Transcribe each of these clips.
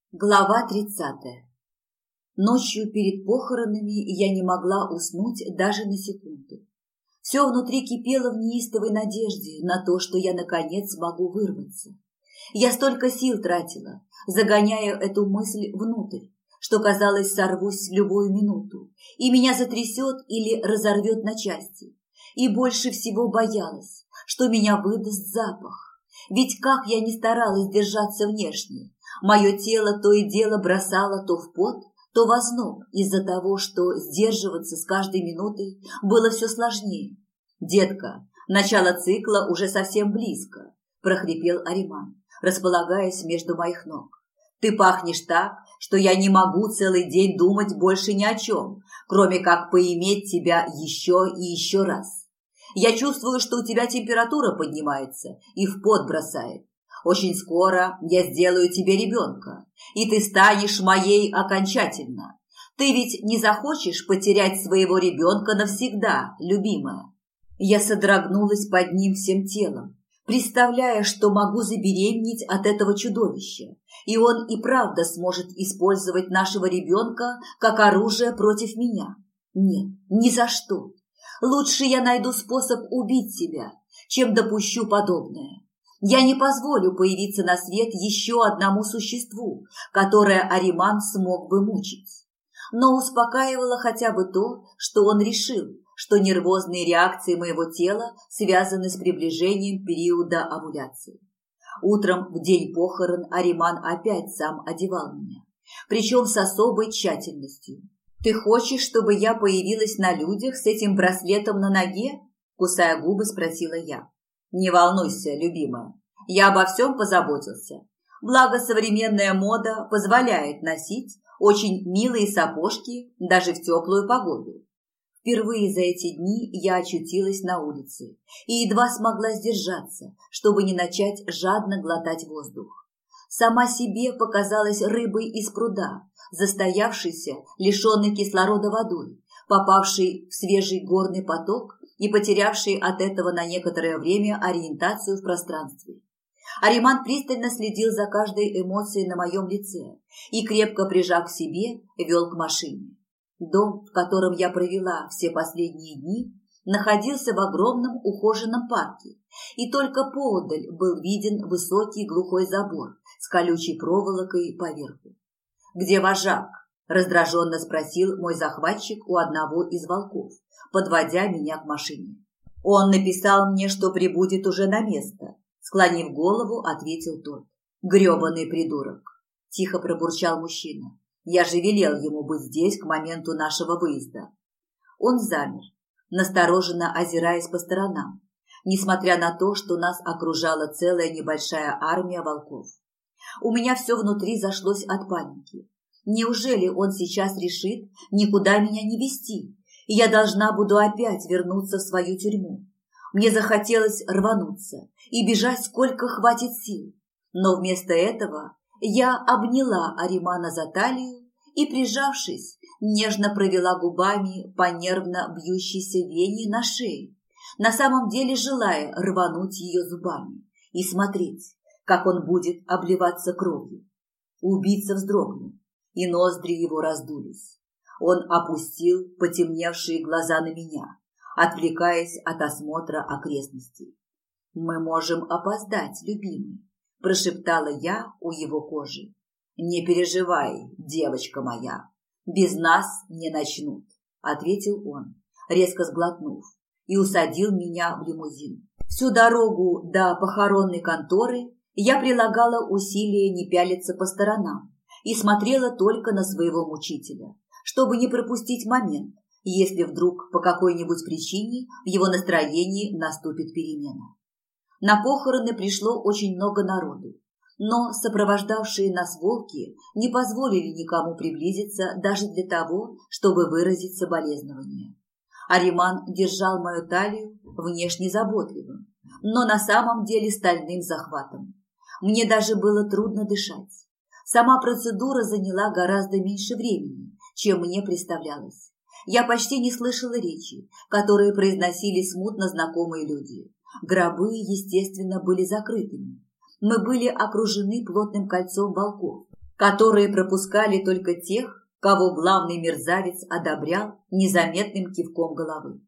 Глава 30. Ночью перед похоронами я не могла уснуть даже на секунду. Все внутри кипело в неистовой надежде на то, что я наконец смогу вырваться. Я столько сил тратила, загоняя эту мысль внутрь, что, казалось, сорвусь в любую минуту, и меня затрясет или разорвет на части. И больше всего боялась, что меня выдаст запах. Ведь как я ни старалась держаться внешне, мое тело то и дело бросало то в пот, то в озноб из-за того, что сдерживаться с каждой минутой было все сложнее. «Детка, начало цикла уже совсем близко», – прохрипел Ариман, располагаясь между моих ног. «Ты пахнешь так, что я не могу целый день думать больше ни о чем, кроме как поиметь тебя еще и еще раз. Я чувствую, что у тебя температура поднимается и в пот бросает. Очень скоро я сделаю тебе ребенка, и ты станешь моей окончательно. Ты ведь не захочешь потерять своего ребенка навсегда, любимая?» Я содрогнулась под ним всем телом, представляя, что могу забеременеть от этого чудовища, и он и правда сможет использовать нашего ребенка как оружие против меня. Нет, ни за что. Лучше я найду способ убить себя, чем допущу подобное. Я не позволю появиться на свет еще одному существу, которое Ариман смог бы мучить. Но успокаивало хотя бы то, что он решил, что нервозные реакции моего тела связаны с приближением периода овуляции. Утром в день похорон Ариман опять сам одевал меня, причем с особой тщательностью. «Ты хочешь, чтобы я появилась на людях с этим браслетом на ноге?» – кусая губы, спросила я. «Не волнуйся, любимая, я обо всем позаботился. Благо, современная мода позволяет носить очень милые сапожки даже в теплую погоду». Впервые за эти дни я очутилась на улице и едва смогла сдержаться, чтобы не начать жадно глотать воздух. Сама себе показалась рыбой из пруда, застоявшейся, лишенной кислорода водой, попавшей в свежий горный поток и потерявшей от этого на некоторое время ориентацию в пространстве. Ариман пристально следил за каждой эмоцией на моем лице и, крепко прижав к себе, вел к машине. Дом, в котором я провела все последние дни, находился в огромном ухоженном парке, и только поодаль был виден высокий глухой забор с колючей проволокой поверху. «Где вожак?» – раздраженно спросил мой захватчик у одного из волков, подводя меня к машине. «Он написал мне, что прибудет уже на место», – склонив голову, ответил тот. «Гребаный придурок!» – тихо пробурчал мужчина. «Я же велел ему быть здесь к моменту нашего выезда». Он замер, настороженно озираясь по сторонам, несмотря на то, что нас окружала целая небольшая армия волков. У меня все внутри зашлось от паники. Неужели он сейчас решит никуда меня не вести, и я должна буду опять вернуться в свою тюрьму? Мне захотелось рвануться и бежать, сколько хватит сил, но вместо этого я обняла Аримана за талию и, прижавшись, нежно провела губами по нервно бьющейся вене на шее, на самом деле желая рвануть ее зубами и смотреть, как он будет обливаться кровью. Убийца вздрогнул, и ноздри его раздулись. Он опустил потемневшие глаза на меня, отвлекаясь от осмотра окрестностей. «Мы можем опоздать, любимый», – прошептала я у его кожи. «Не переживай, девочка моя, без нас не начнут», – ответил он, резко сглотнув, и усадил меня в лимузин. Всю дорогу до похоронной конторы я прилагала усилия не пялиться по сторонам и смотрела только на своего мучителя, чтобы не пропустить момент, если вдруг по какой-нибудь причине в его настроении наступит перемена. На похороны пришло очень много народу, но сопровождавшие нас волки не позволили никому приблизиться даже для того, чтобы выразить соболезнования. Ариман держал мою талию внешне заботливым, но на самом деле стальным захватом. Мне даже было трудно дышать. Сама процедура заняла гораздо меньше времени, чем мне представлялось. Я почти не слышала речи, которые произносили смутно знакомые люди. Гробы, естественно, были закрытыми. Мы были окружены плотным кольцом волков, которые пропускали только тех, кого главный мерзавец одобрял незаметным кивком головы.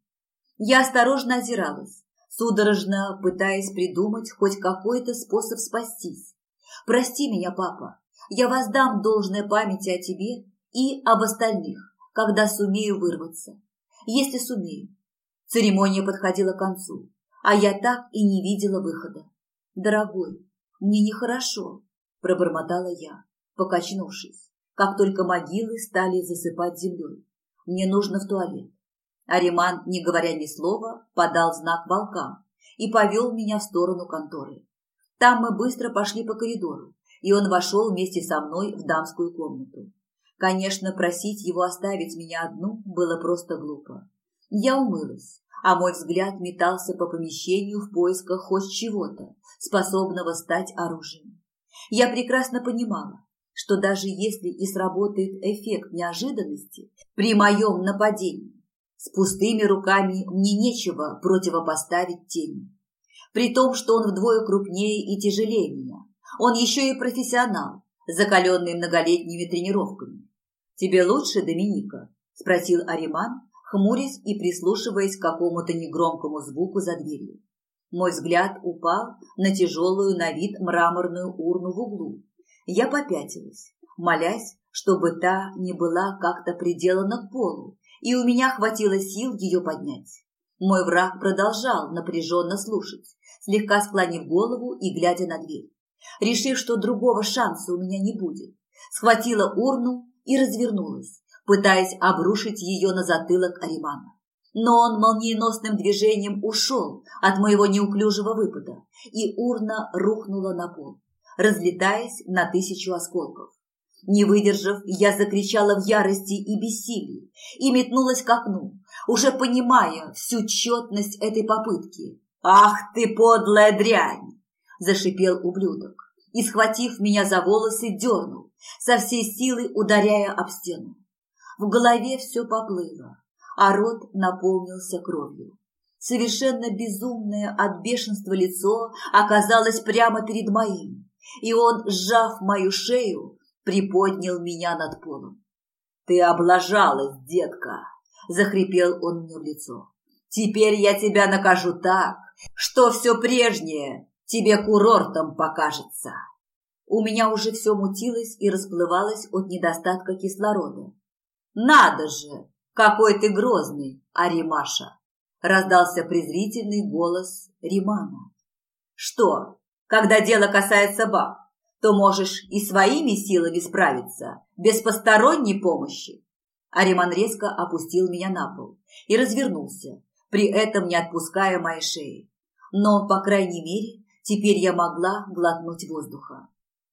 Я осторожно озиралась, судорожно пытаясь придумать хоть какой-то способ спастись. «Прости меня, папа, я воздам должное памяти о тебе и об остальных, когда сумею вырваться. Если сумею». Церемония подходила к концу, а я так и не видела выхода. «Дорогой, мне нехорошо», – пробормотала я, покачнувшись, как только могилы стали засыпать землей. «Мне нужно в туалет». Ариман, не говоря ни слова, подал знак волкам и повел меня в сторону конторы. Там мы быстро пошли по коридору, и он вошел вместе со мной в дамскую комнату. Конечно, просить его оставить меня одну было просто глупо. Я умылась, а мой взгляд метался по помещению в поисках хоть чего-то, способного стать оружием. Я прекрасно понимала, что даже если и сработает эффект неожиданности при моем нападении, с пустыми руками мне нечего противопоставить тени. При том, что он вдвое крупнее и тяжелее меня, он еще и профессионал, закаленный многолетними тренировками. «Тебе лучше, Доминика?» – спросил Ариман, хмурясь и прислушиваясь к какому-то негромкому звуку за дверью. Мой взгляд упал на тяжелую на вид мраморную урну в углу. Я попятилась, молясь, чтобы та не была как-то приделана к полу, и у меня хватило сил ее поднять. Мой враг продолжал напряженно слушать, слегка склонив голову и глядя на дверь. Решив, что другого шанса у меня не будет, схватила урну и развернулась, пытаясь обрушить ее на затылок Аримана. Но он молниеносным движением ушел от моего неуклюжего выпада, и урна рухнула на пол, разлетаясь на 1000 осколков. Не выдержав, я закричала в ярости и бессилии и метнулась к окну, уже понимая всю тщетность этой попытки. «Ах ты, подлая дрянь!» – зашипел ублюдок и, схватив меня за волосы, дернул, со всей силы ударяя об стену. В голове все поплыло, а рот наполнился кровью. Совершенно безумное от бешенства лицо оказалось прямо перед моим, и он, сжав мою шею, приподнял меня над полом. «Ты облажалась, детка!» – захрипел он мне в лицо. «Теперь я тебя накажу так, что все прежнее тебе курортом покажется». У меня уже все мутилось и расплывалось от недостатка кислорода. «Надо же! Какой ты грозный, Аримаша!» – раздался презрительный голос Римана. «Что, когда дело касается баб, то можешь и своими силами справиться, без посторонней помощи?» Ариман резко опустил меня на пол и развернулся, при этом не отпуская моей шеи. Но, по крайней мере, теперь я могла глотнуть воздуха.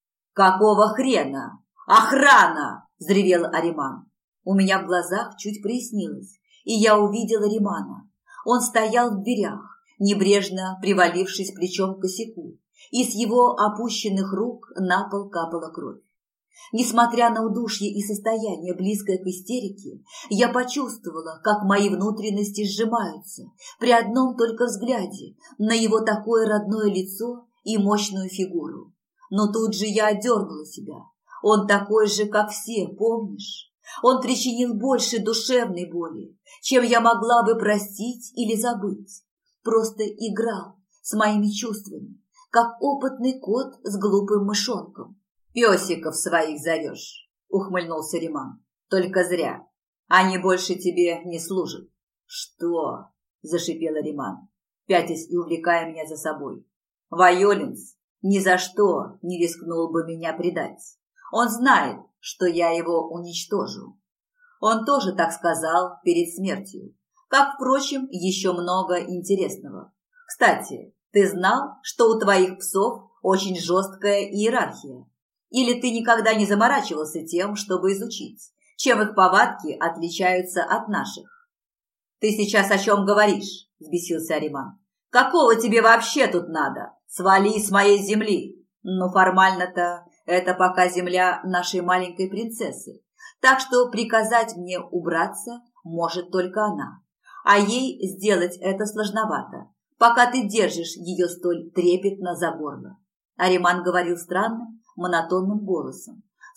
«Какого хрена? Охрана!» – взревел Ариман. У меня в глазах чуть прояснилось, и я увидела Римана. Он стоял в дверях, небрежно привалившись плечом к косяку, и с его опущенных рук на пол капала кровь. Несмотря на удушье и состояние, близкое к истерике, я почувствовала, как мои внутренности сжимаются при одном только взгляде на его такое родное лицо и мощную фигуру. Но тут же я одернула себя. Он такой же, как все, помнишь? Он причинил больше душевной боли, чем я могла бы простить или забыть. Просто играл с моими чувствами, как опытный кот с глупым мышонком. «Песиков своих зовешь», — ухмыльнулся Риман. «Только зря. Они больше тебе не служат». «Что?» — зашипела Риман, пятясь и увлекая меня за собой. «Вайолинс ни за что не рискнул бы меня предать. Он знает, что я его уничтожу. Он тоже так сказал перед смертью. Как, впрочем, еще много интересного. Кстати, ты знал, что у твоих псов очень жесткая иерархия? Или ты никогда не заморачивался тем, чтобы изучить, чем их повадки отличаются от наших?» «Ты сейчас о чем говоришь?» – взбесился Ариман. «Какого тебе вообще тут надо? Свали с моей земли!» «Ну, формально-то это пока земля нашей маленькой принцессы, так что приказать мне убраться может только она, а ей сделать это сложновато, пока ты держишь ее столь трепетно за горло». Ариман говорил странным, монотонным голосом,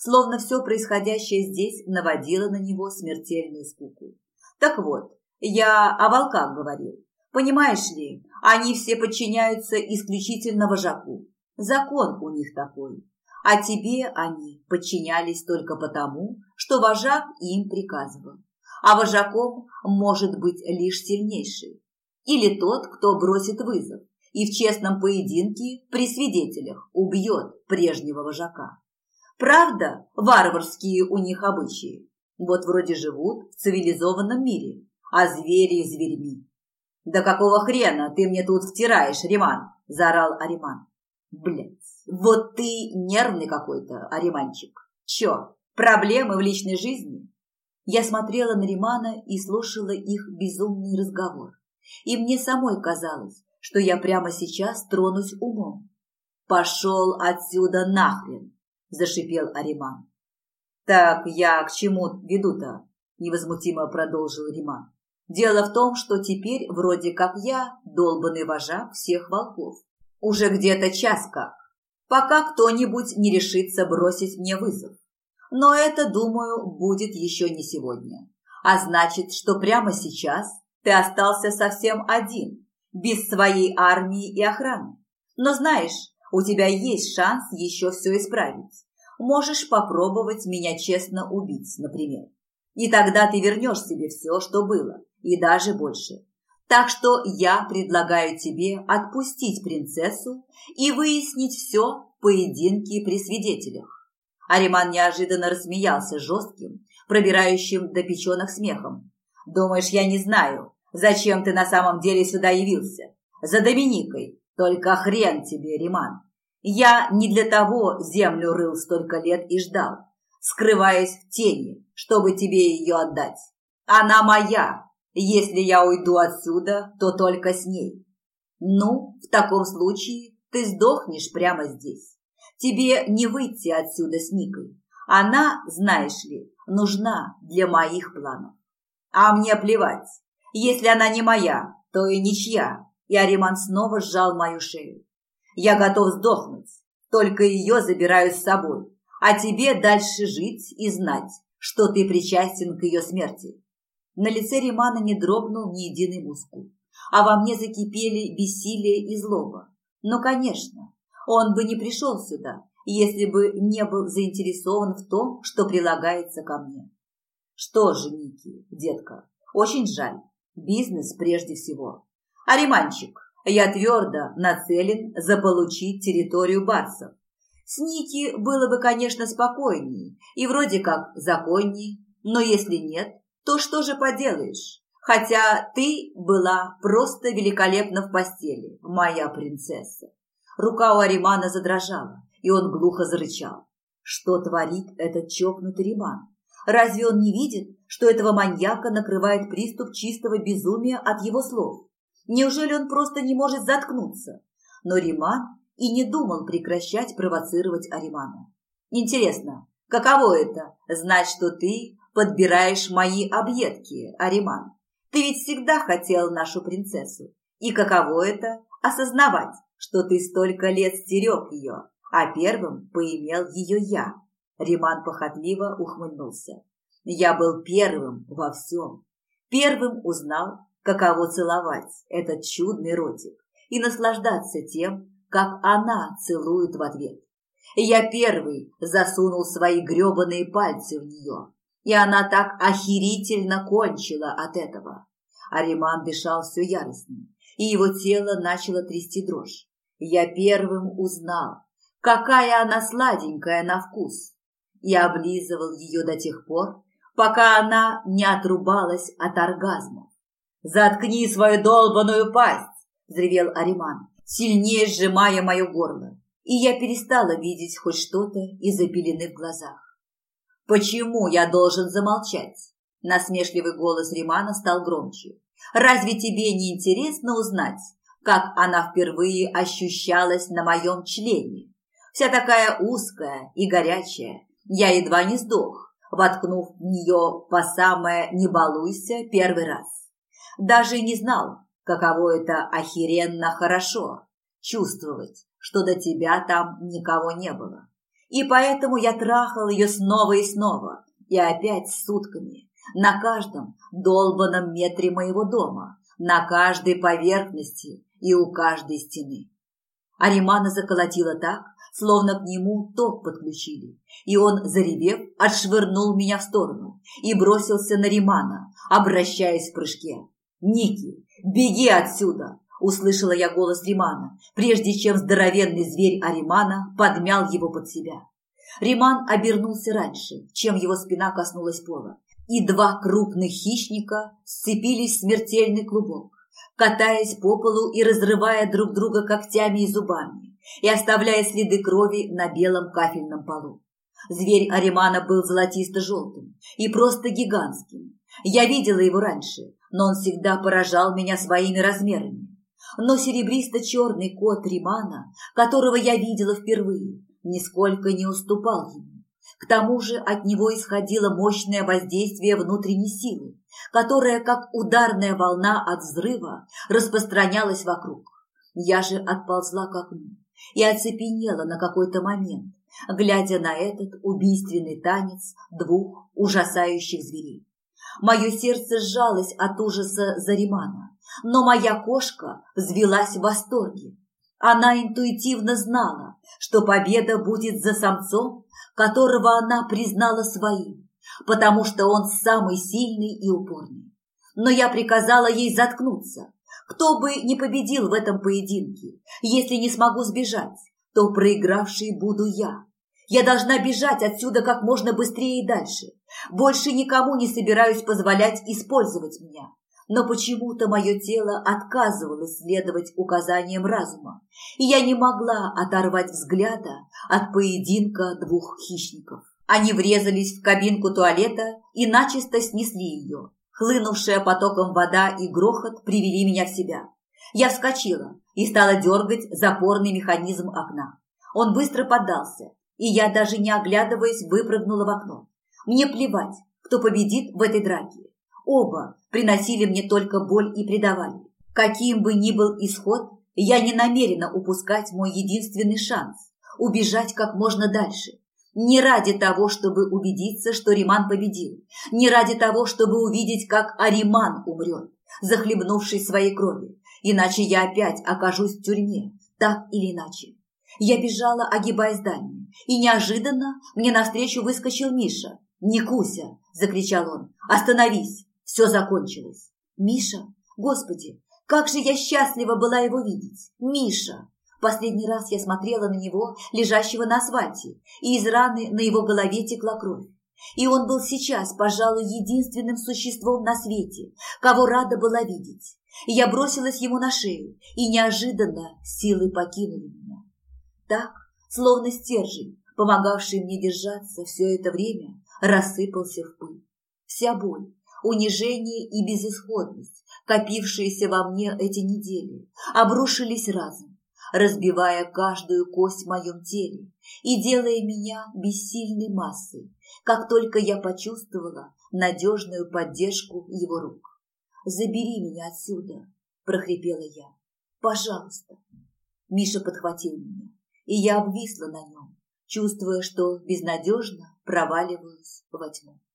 словно все происходящее здесь наводило на него смертельную скуку. Так вот, я о волках говорил. Понимаешь ли, они все подчиняются исключительно вожаку. Закон у них такой. А тебе они подчинялись только потому, что вожак им приказывал. А вожаком может быть лишь сильнейший. Или тот, кто бросит вызов и в честном поединке при свидетелях убьет прежнего вожака. Правда, варварские у них обычаи. Вот вроде живут в цивилизованном мире, а звери зверьми. «Да какого хрена ты мне тут втираешь, Риман?» – заорал Ариман. «Блядь, вот ты нервный какой-то, Ариманчик. Чё, проблемы в личной жизни?» Я смотрела на Римана и слушала их безумный разговор. И мне самой казалось, что я прямо сейчас тронусь умом. «Пошел отсюда нахрен!» – зашипел Ариман. «Так я к чему веду-то?» – невозмутимо продолжил Риман. «Дело в том, что теперь вроде как я долбанный вожак всех волков. Уже где-то час как, пока кто-нибудь не решится бросить мне вызов. Но это, думаю, будет еще не сегодня. А значит, что прямо сейчас ты остался совсем один, без своей армии и охраны. Но знаешь, у тебя есть шанс еще все исправить. Можешь попробовать меня честно убить, например. И тогда ты вернешь себе все, что было, и даже больше. Так что я предлагаю тебе отпустить принцессу и выяснить все в поединке при свидетелях». Ариман неожиданно рассмеялся жестким, пробирающим до печенок смехом. «Думаешь, я не знаю, зачем ты на самом деле сюда явился? За Доминикой. Только хрен тебе, Риман. Я не для того землю рыл столько лет и ждал, скрываясь в тени, чтобы тебе ее отдать. Она моя. Если я уйду отсюда, то только с ней. Ну, в таком случае ты сдохнешь прямо здесь. Тебе не выйти отсюда с Никой. Она, знаешь ли, нужна для моих планов. А мне плевать. Если она не моя, то и ничья». И Ариман снова сжал мою шею. «Я готов сдохнуть, только ее забираю с собой. А тебе дальше жить и знать, что ты причастен к ее смерти». На лице Римана не дрогнул ни единый мускул, а во мне закипели бессилие и злоба. Но, конечно, он бы не пришел сюда, если бы не был заинтересован в том, что прилагается ко мне. Что же, Ники, детка, очень жаль. Бизнес прежде всего. Ариманчик, я твердо нацелен заполучить территорию барсов. С Ники было бы, конечно, спокойнее и вроде как законнее, но если нет, то что же поделаешь? Хотя ты была просто великолепна в постели, моя принцесса. Рука у Аримана задрожала, и он глухо зарычал. Что творит этот чокнутый Риман? Разве он не видит, что этого маньяка накрывает приступ чистого безумия от его слов? Неужели он просто не может заткнуться? Но Риман и не думал прекращать провоцировать Аримана. Интересно, каково это – знать, что ты подбираешь мои объедки, Ариман? Ты ведь всегда хотел нашу принцессу. И каково это – осознавать, что ты столько лет стерег ее, а первым поимел ее я? Риман похотливо ухмыльнулся. Я был первым во всем. Первым узнал, каково целовать этот чудный ротик и наслаждаться тем, как она целует в ответ. Я первый засунул свои гребаные пальцы в нее, и она так охерительно кончила от этого. Ариман дышал все яростнее, и его тело начало трясти дрожь. Я первым узнал, какая она сладенькая на вкус, и облизывал ее до тех пор, пока она не отрубалась от оргазма. «Заткни свою долбаную пасть!» – взревел Ариман, сильнее сжимая мое горло, и я перестала видеть хоть что-то из-за пелены в глазах. «Почему я должен замолчать?» Насмешливый голос Римана стал громче. «Разве тебе не интересно узнать, как она впервые ощущалась на моем члене? Вся такая узкая и горячая, я едва не сдох, воткнув в нее по самое «не балуйся» первый раз. Даже и не знал, каково это охеренно хорошо – чувствовать, что до тебя там никого не было. И поэтому я трахал ее снова и снова, и опять сутками, на каждом долбанном метре моего дома, на каждой поверхности и у каждой стены. Аримана заколотила так, словно к нему ток подключили, и он, заревев, отшвырнул меня в сторону и бросился на Римана, обращаясь в прыжке. «Ники, беги отсюда!» – услышала я голос Римана, прежде чем здоровенный зверь Аримана подмял его под себя. Риман обернулся раньше, чем его спина коснулась пола, и два крупных хищника сцепились в смертельный клубок, катаясь по полу и разрывая друг друга когтями и зубами, и оставляя следы крови на белом кафельном полу. Зверь Аримана был золотисто-желтым и просто гигантским. Я видела его раньше, но он всегда поражал меня своими размерами. Но серебристо-черный кот Римана, которого я видела впервые, нисколько не уступал ему. К тому же от него исходило мощное воздействие внутренней силы, которая, как ударная волна от взрыва, распространялась вокруг. Я же отползла к окну и оцепенела на какой-то момент, глядя на этот убийственный танец двух ужасающих зверей. Мое сердце сжалось от ужаса за Римана, но моя кошка взвилась в восторге. Она интуитивно знала, что победа будет за самцом, которого она признала своим, потому что он самый сильный и упорный. Но я приказала ей заткнуться. Кто бы ни победил в этом поединке, если не смогу сбежать, то проигравшей буду я. Я должна бежать отсюда как можно быстрее и дальше. Больше никому не собираюсь позволять использовать меня. Но почему-то мое тело отказывалось следовать указаниям разума, и я не могла оторвать взгляда от поединка двух хищников. Они врезались в кабинку туалета и начисто снесли ее. Хлынувшая потоком вода и грохот привели меня в себя. Я вскочила и стала дергать запорный механизм окна. Он быстро поддался, и я, даже не оглядываясь, выпрыгнула в окно. Мне плевать, кто победит в этой драке. Оба приносили мне только боль и предавали. Каким бы ни был исход, я не намерена упускать мой единственный шанс – убежать как можно дальше. Не ради того, чтобы убедиться, что Риман победил, не ради того, чтобы увидеть, как Ариман умрет, захлебнувшись своей кровью, иначе я опять окажусь в тюрьме, так или иначе. Я бежала, огибая здание, и неожиданно мне навстречу выскочил Миша. «Не куся!» – закричал он. «Остановись! Все закончилось!» «Миша? Господи, как же я счастлива была его видеть! Миша!» Последний раз я смотрела на него, лежащего на асфальте, и из раны на его голове текла кровь. И он был сейчас, пожалуй, единственным существом на свете, кого рада была видеть. И я бросилась ему на шею, и неожиданно силы покинули меня. Так, словно стержень, помогавший мне держаться все это время, рассыпался в пыль. Вся боль, унижение и безысходность, копившиеся во мне эти недели, обрушились разом, разбивая каждую кость в моем теле и делая меня бессильной массой, как только я почувствовала надежную поддержку его рук. «Забери меня отсюда!» – прохрипела я. «Пожалуйста!» Миша подхватил меня, и я обвисла на нем, чувствуя, что безнадежно проваливаюсь во тьму.